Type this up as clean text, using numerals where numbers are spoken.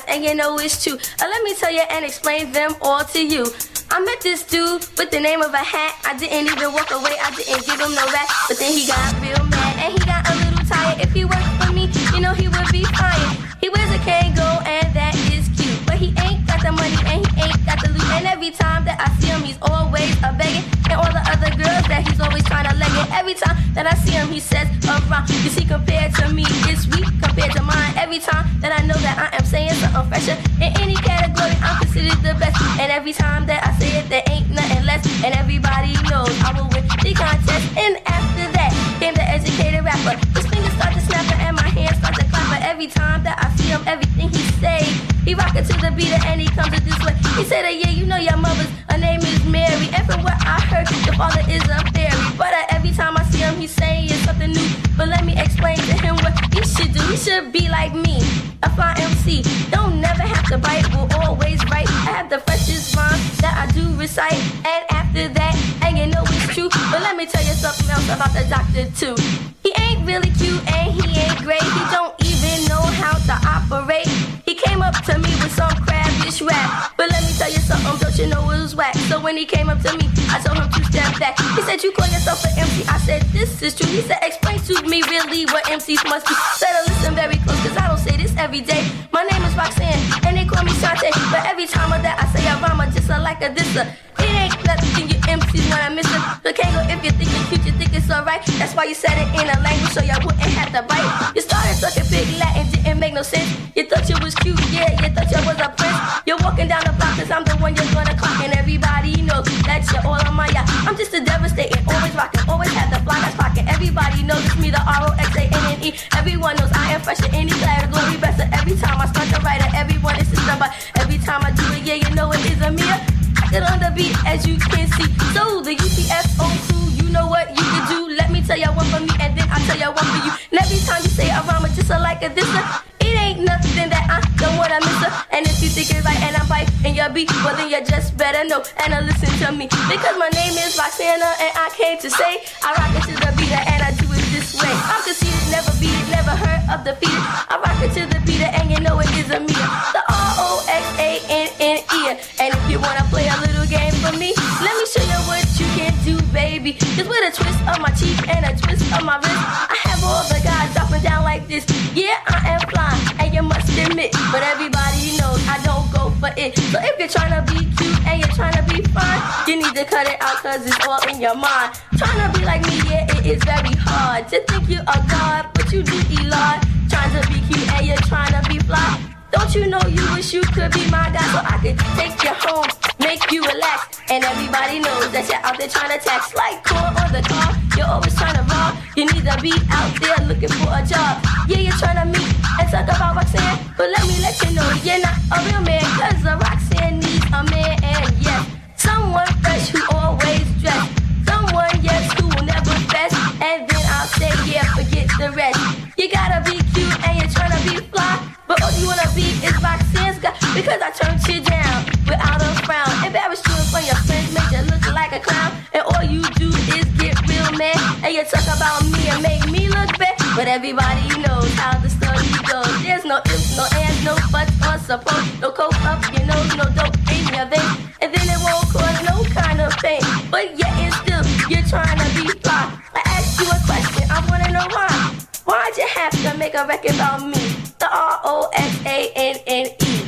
lies, and you know it's true. Let me tell you and explain them all to you. I met this dude with the name of a hat. I didn't even walk away, I didn't give him no rap. But then he got real mad, and he got a little tired. If he worked for me, you know he would be fired. He wears a Kangol, and that is cute. But he ain't got the money, and he ain't got the loot. And every time that I see him, he's always a begging. And all the other girls that he's always trying to leg it. Every time that I see him, he says around. You see, compared to me, it's weak compared to mine. Every time that I know that I am saying something fresher, in any category, I'm considered the best. And every time that I say it, there ain't nothing less. And everybody knows I will win the contest. And after that came the educated rapper. His fingers start to snap and my hands start to clap. But every time that I see him, everything he say, he rockin' to the beat and he comes it this way. He said that, yeah, you know your mother's, her name is Mary. And from what I heard, your father is a fairy. But every time I see him, he's saying something new. But let me explain to him what he should do. He should be like me, a fine MC. Don't never have to bite, will always write. I have the freshest rhyme that I do recite. And after that, and you know it's true. But let me tell you something else about the doctor too. He ain't really cute and he ain't great. He don't even know how to operate. He came up to me with some crabbish rap. But let me tell you something, don't you know it was whack. So when he came up to me, I told him to step back. He said, you call yourself an MC? I said, this is true. He said, explain to me really what MCs must do. Said, listen very close, cause I don't say this every day. My name is Roxanne, and they call me Shantae. But every time that I say a rhyme, I just like a disser. It ain't nothing you MCs when I miss it. The Kangol, if you think it's cute, you think it's alright. That's why you said it in a language so y'all wouldn't have to bite. You started talking big Latin, didn't make no sense. You thought you was cute, yeah, you thought you was a prince. You're walking down the block cause I'm the one you're gonna clock. And everybody knows that you're all on my yacht. I'm just a devastating, always rocking, always have the fly that's pocket. Everybody knows it's me, the ROXANNE. Everyone knows I am fresh in any category. Best every time I start to write it, everyone is system. But every time I do it, yeah, you know it is a mirror. Get on the beat as you can see. So the UTFO2, you know what you can do. Let me tell you one for me and then I'll tell you one for you. And every time you say a rhyme, it's just like a disser. It ain't nothing that I don't wanna miss her. And if you think it's right and I'm right in your beat, well then you just better know and listen to me. Because my name is Roxana and I came to say I rock it to the beat and I do it this way. I'm conceited, never beat it, never heard of defeated. I rock it to the beat and you know it is a me. The ROXANNE. And if you wanna play a little game for me, let me show you what you can do, baby. Just with a twist of my cheek and a twist of my wrist, I have all the guys dropping down like this. Yeah, I am flying, and you must admit, but everybody knows I don't go for it. So if you're trying to be cute and you're trying to be fine, you need to cut it out cause it's all in your mind. Trying to be like me, yeah, it is very hard to think you are God, but you do Elon. Trying to be cute and you're trying to be fly. Don't you know you wish you could be my guy so I could take you home, make you relax. And everybody knows that you're out there trying to tax like corn on the car. You're always trying to rob. You need to be out there looking for a job. Yeah, you're trying to meet and talk about Roxanne, but let me let you know you're not a real man. Cause a Roxanne needs a man, and yes, someone fresh who always dressed. Someone, yes, who will never fess. And then I'll say, yeah, forget the rest. You gotta be cute and you're trying to be fly, but all you wanna be is Roxanne's guy. Because I turned you down without a frown. Embarrassed you in front of your friends, made you look like a clown. And all you do is get real mad. And you talk about me and make me look bad. But everybody knows how the story goes. There's no ifs, no ands, no buts or suppose. No coke up your nose, no dope in your veins. And then it won't cause no kind of pain. But yet and still, you're trying to be fly. I asked you a question, I wanna know why. Why'd you have to make a record about me? The ROXANNE.